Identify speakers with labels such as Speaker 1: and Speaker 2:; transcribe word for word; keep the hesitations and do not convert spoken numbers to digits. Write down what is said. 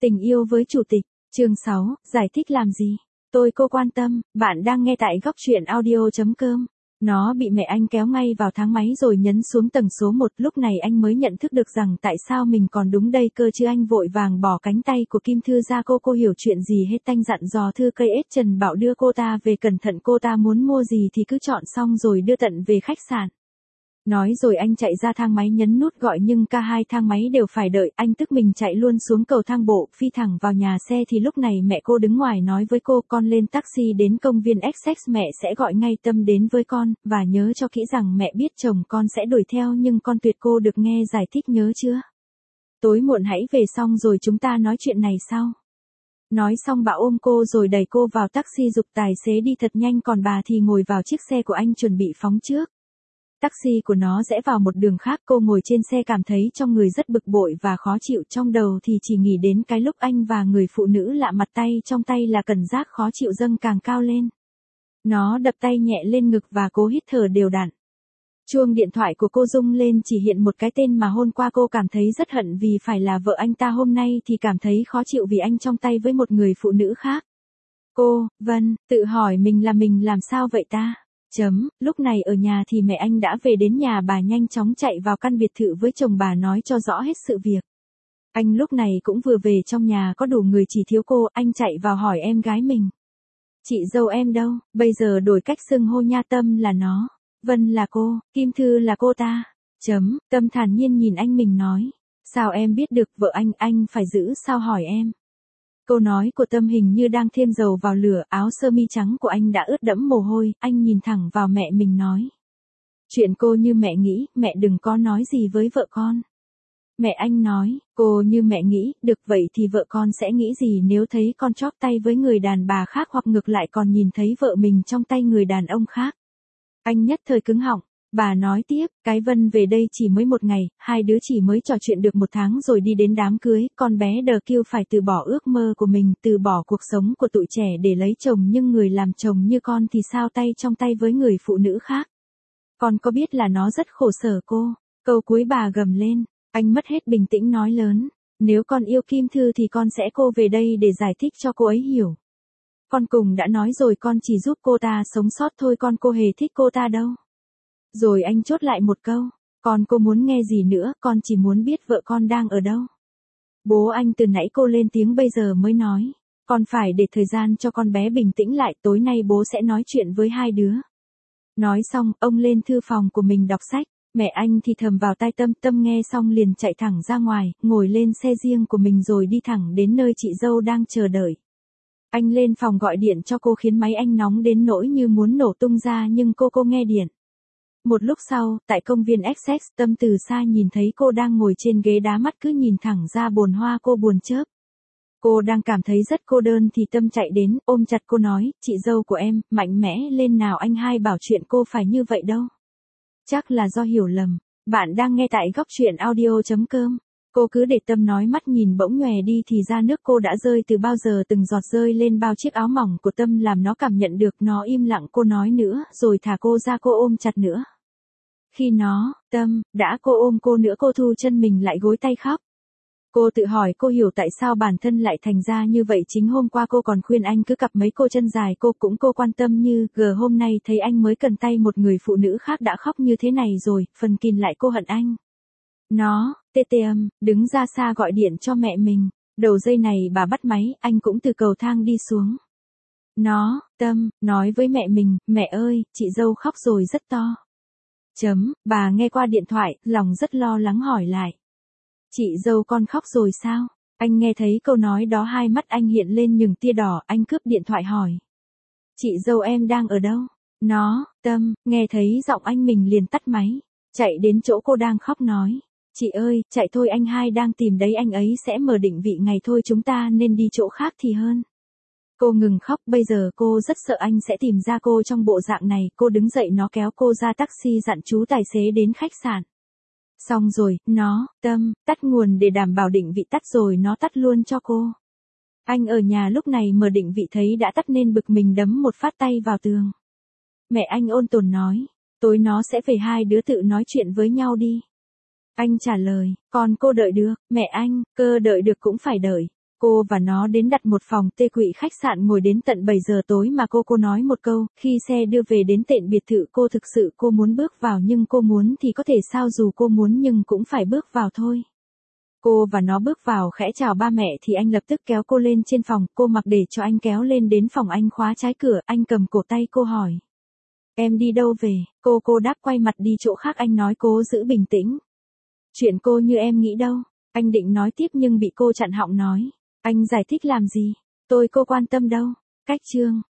Speaker 1: Tình yêu với chủ tịch, chương sáu, giải thích làm gì? Tôi cô quan tâm, bạn đang nghe tại góc truyện audio chấm com. Nó bị mẹ anh kéo ngay vào thang máy rồi nhấn xuống tầng số một, lúc này anh mới nhận thức được rằng tại sao mình còn đúng đây cơ chứ. Anh vội vàng bỏ cánh tay của Kim Thư ra. Cô cô hiểu chuyện gì hết. Anh dặn dò Thư cây ết Trần bảo đưa cô ta về cẩn thận, cô ta muốn mua gì thì cứ chọn xong rồi đưa tận về khách sạn. Nói rồi anh chạy ra thang máy nhấn nút gọi nhưng cả hai thang máy đều phải đợi. Anh tức mình chạy luôn xuống cầu thang bộ, phi thẳng vào nhà xe thì lúc này mẹ cô đứng ngoài nói với cô, con lên taxi đến công viên Essex, mẹ sẽ gọi ngay Tâm đến với con, và nhớ cho kỹ rằng mẹ biết chồng con sẽ đuổi theo nhưng con tuyệt. Cô được nghe giải thích nhớ chưa? Tối muộn hãy về xong rồi chúng ta nói chuyện này sau. Nói xong bà ôm cô rồi đẩy cô vào taxi, giục tài xế đi thật nhanh, còn bà thì ngồi vào chiếc xe của anh chuẩn bị phóng trước. Taxi của nó rẽ vào một đường khác, cô ngồi trên xe cảm thấy trong người rất bực bội và khó chịu, trong đầu thì chỉ nghĩ đến cái lúc anh và người phụ nữ lạ mặt tay trong tay là cảm giác khó chịu dâng càng cao lên. Nó đập tay nhẹ lên ngực và cố hít thở đều đặn. Chuông điện thoại của cô rung lên, chỉ hiện một cái tên mà hôm qua cô cảm thấy rất hận vì phải là vợ anh ta, hôm nay thì cảm thấy khó chịu vì anh trong tay với một người phụ nữ khác. Cô, Vân, tự hỏi mình là mình làm sao vậy ta? Chấm, lúc này ở nhà thì mẹ anh đã về đến nhà, bà nhanh chóng chạy vào căn biệt thự với chồng bà nói cho rõ hết sự việc. Anh lúc này cũng vừa về, trong nhà có đủ người chỉ thiếu cô, anh chạy vào hỏi em gái mình. Chị dâu em đâu? Bây giờ đổi cách xưng hô nha. Tâm là nó, Vân là cô, Kim Thư là cô ta. Chấm, Tâm thản nhiên nhìn anh mình nói. Sao em biết được? Vợ anh, anh phải giữ sao hỏi em. Câu nói của Tâm hình như đang thêm dầu vào lửa, áo sơ mi trắng của anh đã ướt đẫm mồ hôi, anh nhìn thẳng vào mẹ mình nói. Chuyện cô như mẹ nghĩ, mẹ đừng có nói gì với vợ con. Mẹ anh nói, cô như mẹ nghĩ, được vậy thì vợ con sẽ nghĩ gì nếu thấy con chóp tay với người đàn bà khác hoặc ngược lại còn nhìn thấy vợ mình trong tay người đàn ông khác. Anh nhất thời cứng họng. Bà nói tiếp, cái Vân về đây chỉ mới một ngày, hai đứa chỉ mới trò chuyện được một tháng rồi đi đến đám cưới, con bé đờ kêu phải từ bỏ ước mơ của mình, từ bỏ cuộc sống của tụi trẻ để lấy chồng, nhưng người làm chồng như con thì sao tay trong tay với người phụ nữ khác. Con có biết là nó rất khổ sở cô. Câu cuối bà gầm lên, anh mất hết bình tĩnh nói lớn, nếu con yêu Kim Thư thì con sẽ cô về đây để giải thích cho cô ấy hiểu. Con cùng đã nói rồi, con chỉ giúp cô ta sống sót thôi, con cô hề thích cô ta đâu. Rồi anh chốt lại một câu, con cô muốn nghe gì nữa, con chỉ muốn biết vợ con đang ở đâu. Bố anh từ nãy cô lên tiếng bây giờ mới nói, con phải để thời gian cho con bé bình tĩnh lại, tối nay bố sẽ nói chuyện với hai đứa. Nói xong, ông lên thư phòng của mình đọc sách, mẹ anh thì thầm vào tai Tâm. Tâm nghe xong liền chạy thẳng ra ngoài, ngồi lên xe riêng của mình rồi đi thẳng đến nơi chị dâu đang chờ đợi. Anh lên phòng gọi điện cho cô khiến máy anh nóng đến nỗi như muốn nổ tung ra nhưng cô cô nghe điện. Một lúc sau, tại công viên Essex, Tâm từ xa nhìn thấy cô đang ngồi trên ghế đá, mắt cứ nhìn thẳng ra bồn hoa, cô buồn chớp. Cô đang cảm thấy rất cô đơn thì Tâm chạy đến, ôm chặt cô nói, chị dâu của em, mạnh mẽ lên nào, anh hai bảo chuyện cô phải như vậy đâu. Chắc là do hiểu lầm. Bạn đang nghe tại góc truyện audio chấm com. Cô cứ để Tâm nói, mắt nhìn bỗng nhòe đi thì ra nước cô đã rơi từ bao giờ, từng giọt rơi lên bao chiếc áo mỏng của Tâm làm nó cảm nhận được. Nó im lặng, cô nói nữa, rồi thả cô ra, cô ôm chặt nữa. Khi nó, Tâm, đã cô ôm cô nữa, cô thu chân mình lại gối tay khóc. Cô tự hỏi cô hiểu tại sao bản thân lại thành ra như vậy. Chính hôm qua cô còn khuyên anh cứ cặp mấy cô chân dài, cô cũng cô quan tâm như, gờ hôm nay thấy anh mới cần tay một người phụ nữ khác đã khóc như thế này rồi, phần kìn lại cô hận anh. Nó, tê tê âm, đứng ra xa gọi điện cho mẹ mình. Đầu dây này bà bắt máy, anh cũng từ cầu thang đi xuống. Nó, Tâm, nói với mẹ mình, mẹ ơi, chị dâu khóc rồi rất to. Chấm, bà nghe qua điện thoại, lòng rất lo lắng hỏi lại. Chị dâu con khóc rồi sao? Anh nghe thấy câu nói đó, hai mắt anh hiện lên những tia đỏ, anh cướp điện thoại hỏi. Chị dâu em đang ở đâu? Nó, Tâm, nghe thấy giọng anh mình liền tắt máy. Chạy đến chỗ cô đang khóc nói. Chị ơi, chạy thôi, anh hai đang tìm đấy, anh ấy sẽ mở định vị ngày thôi, chúng ta nên đi chỗ khác thì hơn. Cô ngừng khóc, bây giờ cô rất sợ anh sẽ tìm ra cô trong bộ dạng này. Cô đứng dậy, nó kéo cô ra taxi, dặn chú tài xế đến khách sạn. Xong rồi, nó, Tâm, tắt nguồn để đảm bảo định vị, tắt rồi nó tắt luôn cho cô. Anh ở nhà lúc này mở định vị thấy đã tắt nên bực mình đấm một phát tay vào tường. Mẹ anh ôn tồn nói, tối nó sẽ về, hai đứa tự nói chuyện với nhau đi. Anh trả lời, còn cô đợi được, mẹ anh, cơ đợi được cũng phải đợi. Cô và nó đến đặt một phòng tê quỵ khách sạn ngồi đến tận bảy giờ tối mà cô cô nói một câu, khi xe đưa về đến tận biệt thự cô thực sự cô muốn bước vào nhưng cô muốn thì có thể sao dù cô muốn nhưng cũng phải bước vào thôi. Cô và nó bước vào khẽ chào ba mẹ thì anh lập tức kéo cô lên trên phòng, cô mặc để cho anh kéo lên đến phòng anh khóa trái cửa, anh cầm cổ tay cô hỏi. Em đi đâu về, cô cô đáp quay mặt đi chỗ khác anh nói cố giữ bình tĩnh. Chuyện cô như em nghĩ đâu, anh định nói tiếp nhưng bị cô chặn họng nói. Anh giải thích làm gì, tôi cô quan tâm đâu, cách chương.